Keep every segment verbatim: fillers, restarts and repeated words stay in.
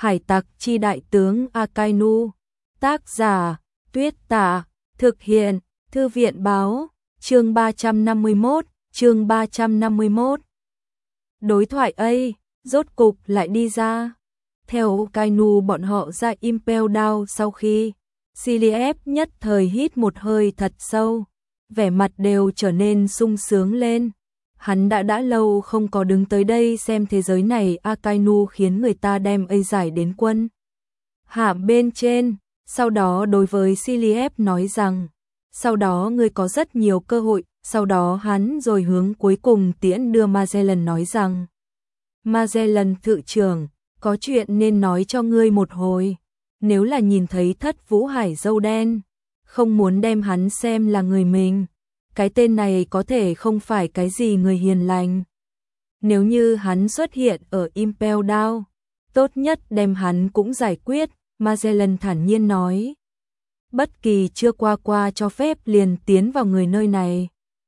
Hải tặc chi đại tướng Akainu. Tác giả Tuyết Tả. Thực hiện Thư viện Báo. Chương ba trăm năm mươi mốt. Chương ba trăm năm mươi mốt. Đối thoại A rốt cục lại đi ra. Theo Akainu bọn họ ra Impel Down sau khi Cillian nhất thời hít một hơi thật sâu, vẻ mặt đều trở nên sung sướng lên. Hắn đã đã lâu không có đứng tới đây xem thế giới này. Akainu khiến người ta đem A giải đến quân hạm bên trên, sau đó đối với Cillian nói rằng, sau đó ngươi có rất nhiều cơ hội, sau đó hắn rồi hướng cuối cùng tiễn đưa Magellan nói rằng, Magellan thự trưởng, có chuyện nên nói cho ngươi một hồi, nếu là nhìn thấy Thất Vũ Hải dâu đen, không muốn đem hắn xem là người mình. Cái tên này có thể không phải cái gì người hiền lành. Nếu như hắn xuất hiện ở Impel Down, tốt nhất đem hắn cũng giải quyết, Magellan thản nhiên nói. Bất kỳ chưa qua qua cho phép liền tiến vào người nơi này.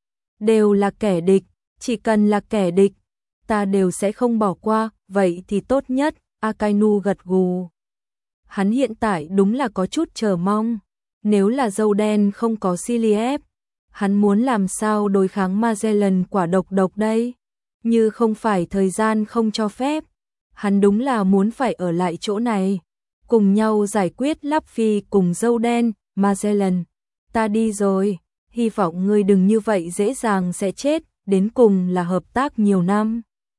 Đều là kẻ địch, chỉ cần là kẻ địch, ta đều sẽ không bỏ qua, vậy thì tốt nhất, Akainu gật gù. Hắn hiện tại đúng là có chút chờ mong, nếu là dâu đen không có Cillian, hắn muốn làm sao đối kháng Magellan quả độc độc đây? Như không phải thời gian không cho phép, hắn đúng là muốn phải ở lại chỗ này, cùng nhau giải quyết Luffy cùng dâu đen. Magellan, ta đi rồi, hy vọng ngươi đừng như vậy dễ dàng sẽ chết, đến cùng là hợp tác nhiều năm.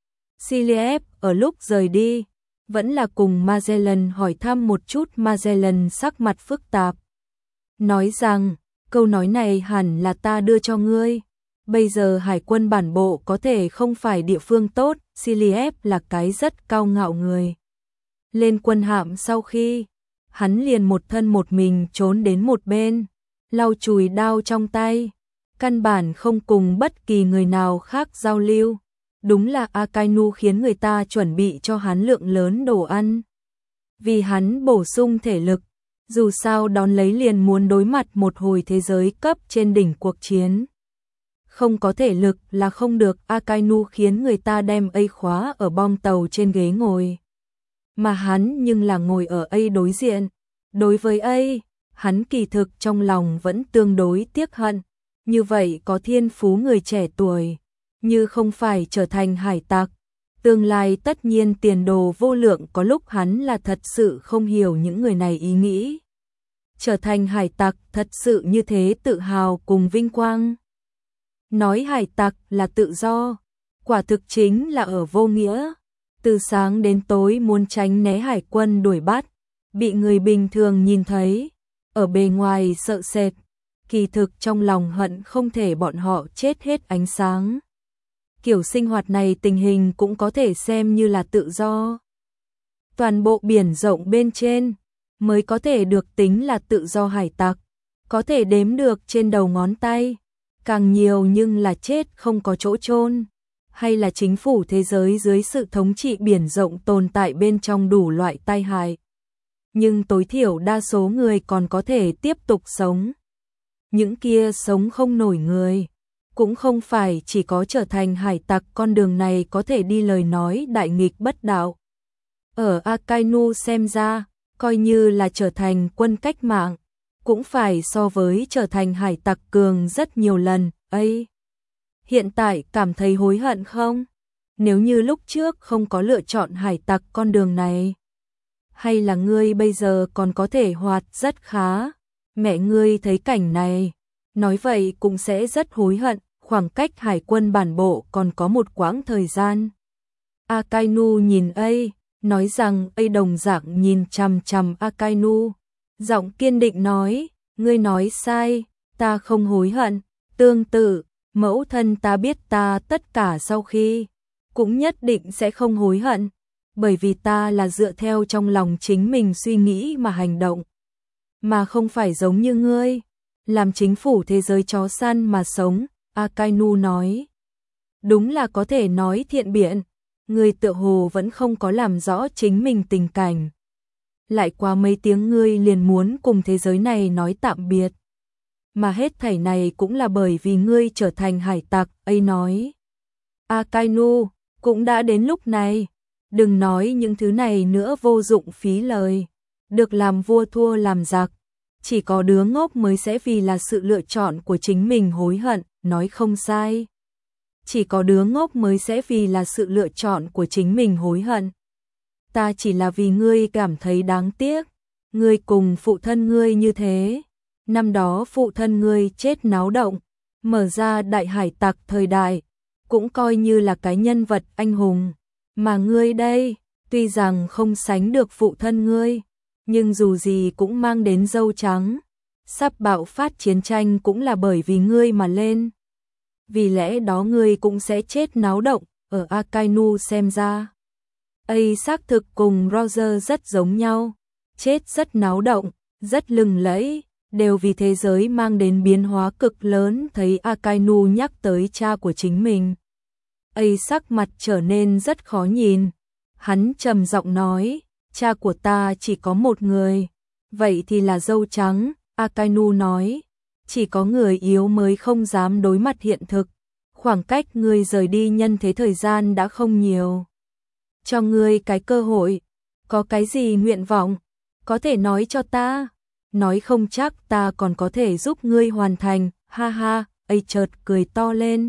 Cillian ở lúc rời đi, vẫn là cùng Magellan hỏi thăm một chút. Magellan sắc mặt phức tạp, nói rằng, câu nói này hẳn là ta đưa cho ngươi. Bây giờ hải quân bản bộ có thể không phải địa phương tốt, Cillian là cái rất cao ngạo người. Lên quân hạm sau khi, hắn liền một thân một mình trốn đến một bên, lau chùi đao trong tay, căn bản không cùng bất kỳ người nào khác giao lưu. Đúng là Akainu khiến người ta chuẩn bị cho hắn lượng lớn đồ ăn, vì hắn bổ sung thể lực. Dù sao đón lấy liền muốn đối mặt một hồi thế giới cấp trên đỉnh cuộc chiến. Không có thể lực là không được. Akainu khiến người ta đem A khóa ở bong tàu trên ghế ngồi, mà hắn nhưng là ngồi ở A đối diện. Đối với A, hắn kỳ thực trong lòng vẫn tương đối tiếc hận. Như vậy có thiên phú người trẻ tuổi, như không phải trở thành hải tặc, tương lai tất nhiên tiền đồ vô lượng. Có lúc hắn là thật sự không hiểu những người này ý nghĩ. Trở thành hải tặc thật sự như thế tự hào cùng vinh quang. Nói hải tặc là tự do, quả thực chính là ở vô nghĩa. Từ sáng đến tối muốn tránh né hải quân đuổi bắt, bị người bình thường nhìn thấy, ở bề ngoài sợ sệt, kỳ thực trong lòng hận không thể bọn họ chết hết ánh sáng. Kiểu sinh hoạt này tình hình cũng có thể xem như là tự do. Toàn bộ biển rộng bên trên mới có thể được tính là tự do. Hải tặc có thể đếm được trên đầu ngón tay, càng nhiều nhưng là chết không có chỗ chôn, hay là chính phủ thế giới dưới sự thống trị biển rộng tồn tại bên trong đủ loại tai hại. Nhưng tối thiểu đa số người còn có thể tiếp tục sống. Những kia sống không nổi người, cũng không phải chỉ có trở thành hải tặc con đường này có thể đi. Lời nói đại nghịch bất đạo, ở Akainu xem ra, coi như là trở thành quân cách mạng, cũng phải so với trở thành hải tặc cường rất nhiều lần. Ấy, hiện tại cảm thấy hối hận không? Nếu như lúc trước không có lựa chọn hải tặc con đường này, hay là ngươi bây giờ còn có thể hoạt rất khá? Mẹ ngươi thấy cảnh này, nói vậy cũng sẽ rất hối hận. Khoảng cách hải quân bản bộ còn có một quãng thời gian. Akainu nhìn A, nói rằng. A đồng dạng nhìn chằm chằm Akainu, giọng kiên định nói, ngươi nói sai, ta không hối hận. Tương tự, mẫu thân ta biết ta tất cả sau khi, cũng nhất định sẽ không hối hận, bởi vì ta là dựa theo trong lòng chính mình suy nghĩ mà hành động, mà không phải giống như ngươi, làm chính phủ thế giới chó săn mà sống. Akainu nói, đúng là có thể nói thiện biện, ngươi tựa hồ vẫn không có làm rõ chính mình tình cảnh. Lại qua mấy tiếng ngươi liền muốn cùng thế giới này nói tạm biệt. Mà hết thảy này cũng là bởi vì ngươi trở thành hải tặc. A nói, Akainu, cũng đã đến lúc này, Đừng nói những thứ này nữa, vô dụng phí lời. Được làm vua thua làm giặc. Chỉ có đứa ngốc mới sẽ vì là sự lựa chọn của chính mình hối hận, nói không sai. Chỉ có đứa ngốc mới sẽ vì là sự lựa chọn của chính mình hối hận. Ta chỉ là vì ngươi cảm thấy đáng tiếc. Ngươi cùng phụ thân ngươi như thế. Năm đó phụ thân ngươi chết náo động, mở ra đại hải tặc thời đại, cũng coi như là cái nhân vật anh hùng. Mà ngươi đây, tuy rằng không sánh được phụ thân ngươi, nhưng dù gì cũng mang đến dâu trắng. Sắp bạo phát chiến tranh cũng là bởi vì ngươi mà lên. Vì lẽ đó ngươi cũng sẽ chết náo động. Ở Akainu xem ra, ấy xác thực cùng Roger rất giống nhau. Chết rất náo động, rất lừng lẫy, đều vì thế giới mang đến biến hóa cực lớn. Thấy Akainu nhắc tới cha của chính mình, ấy sắc mặt trở nên rất khó nhìn. Hắn trầm giọng nói, cha của ta chỉ có một người, vậy thì là dâu trắng. Akainu nói, chỉ có người yếu mới không dám đối mặt hiện thực. Khoảng cách ngươi rời đi nhân thế thời gian đã không nhiều. Cho ngươi cái cơ hội, có cái gì nguyện vọng, có thể nói cho ta. Nói không chắc ta còn có thể giúp ngươi hoàn thành. Ha ha, ấy chợt cười to lên.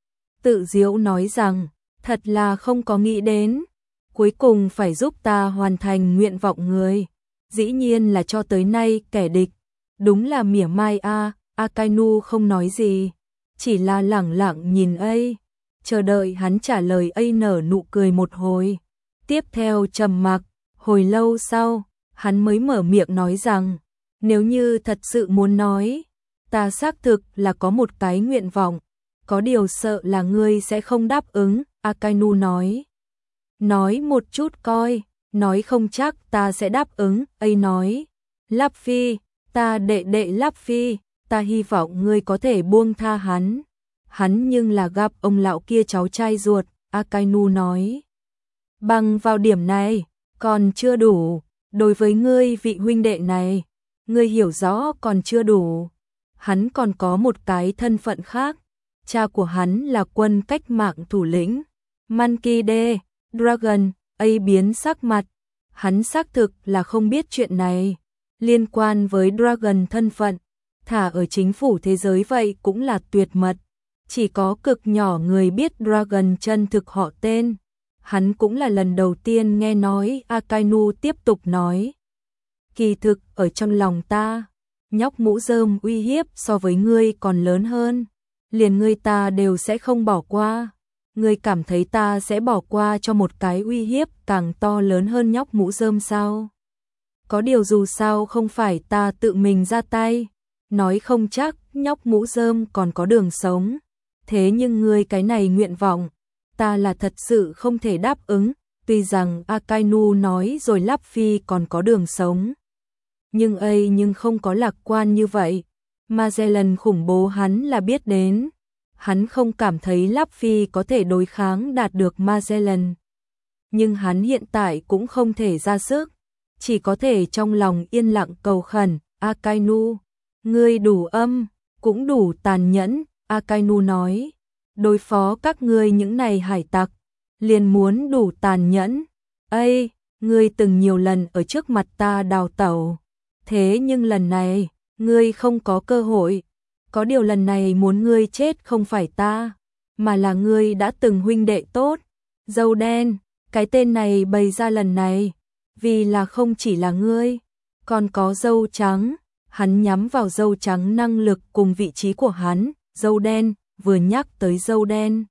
Tự giễu nói rằng, thật là không có nghĩ đến, cuối cùng phải giúp ta hoàn thành nguyện vọng người. Dĩ nhiên là cho tới nay kẻ địch. Đúng là mỉa mai a. À. Akainu không nói gì, chỉ là lẳng lặng nhìn ấy, chờ đợi hắn trả lời. Ấy nở nụ cười một hồi, tiếp theo trầm mặc. Hồi lâu sau, hắn mới mở miệng nói rằng, nếu như thật sự muốn nói, ta xác thực là có một cái nguyện vọng, có điều sợ là ngươi sẽ không đáp ứng. Akainu nói, nói một chút coi. Nói không chắc ta sẽ đáp ứng. Ấy nói, Luffy, ta đệ đệ Luffy, ta hy vọng ngươi có thể buông tha hắn. Hắn nhưng là gặp ông lão kia cháu trai ruột. Akainu nói, bằng vào điểm này, còn chưa đủ. Đối với ngươi vị huynh đệ này, ngươi hiểu rõ còn chưa đủ. Hắn còn có một cái thân phận khác. Cha của hắn là quân cách mạng thủ lĩnh Monkey D. Dragon. Ấy biến sắc mặt, hắn xác thực là không biết chuyện này. Liên quan với Dragon thân phận, thả ở chính phủ thế giới vậy cũng là tuyệt mật. Chỉ có cực nhỏ người biết Dragon chân thực họ tên. Hắn cũng là lần đầu tiên nghe nói. Akainu tiếp tục nói, kỳ thực ở trong lòng ta, nhóc mũ rơm uy hiếp so với ngươi còn lớn hơn. Liền ngươi ta đều sẽ không bỏ qua. Ngươi cảm thấy ta sẽ bỏ qua cho một cái uy hiếp càng to lớn hơn nhóc mũ rơm sao? Có điều dù sao không phải ta tự mình ra tay. Nói không chắc nhóc mũ rơm còn có đường sống. Thế nhưng ngươi cái này nguyện vọng, ta là thật sự không thể đáp ứng. Tuy rằng Akainu nói rồi Luffy còn có đường sống, nhưng ấy nhưng không có lạc quan như vậy. Magellan khủng bố hắn là biết đến. Hắn không cảm thấy Luffy có thể đối kháng đạt được Magellan. Nhưng hắn hiện tại cũng không thể ra sức, chỉ có thể trong lòng yên lặng cầu khẩn. Akainu, ngươi đủ âm, cũng đủ tàn nhẫn. Akainu nói, đối phó các ngươi những này hải tặc, liền muốn đủ tàn nhẫn. Ây, ngươi từng nhiều lần ở trước mặt ta đào tẩu, thế nhưng lần này, ngươi không có cơ hội. Có điều lần này muốn ngươi chết không phải ta, mà là ngươi đã từng huynh đệ tốt. Dâu đen, cái tên này bày ra lần này, vì là không chỉ là ngươi, còn có dâu trắng. Hắn nhắm vào dâu trắng năng lực cùng vị trí của hắn. Dâu đen, vừa nhắc tới dâu đen,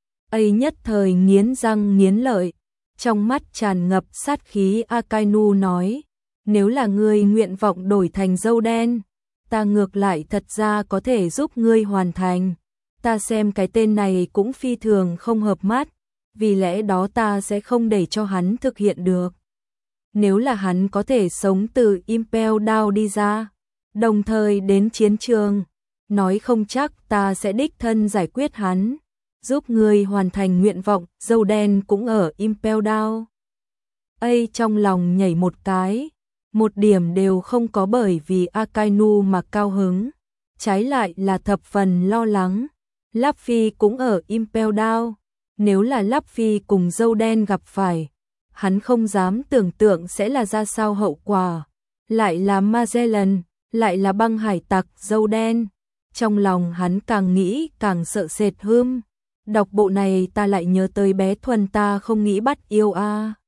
ấy nhất thời nghiến răng nghiến lợi, trong mắt tràn ngập sát khí. Akainu nói, nếu là ngươi nguyện vọng đổi thành dâu đen, ta ngược lại thật ra có thể giúp ngươi hoàn thành. Ta xem cái tên này cũng phi thường không hợp mắt, vì lẽ đó ta sẽ không để cho hắn thực hiện được. Nếu là hắn có thể sống từ Impel Down đi ra, đồng thời đến chiến trường, nói không chắc ta sẽ đích thân giải quyết hắn, giúp ngươi hoàn thành nguyện vọng. Dâu đen cũng ở Impel Down. Ấy trong lòng nhảy một cái, một điểm đều không có bởi vì Akainu mà cao hứng, trái lại là thập phần lo lắng. Luffy cũng ở Impel Down, nếu là Luffy cùng dâu đen gặp phải, hắn không dám tưởng tượng sẽ là ra sao hậu quả. Lại là Magellan, lại là băng hải tặc dâu đen. Trong lòng hắn càng nghĩ càng sợ sệt hươm. Đọc bộ này ta lại nhớ tới bé Thuần ta không nghĩ bắt yêu a.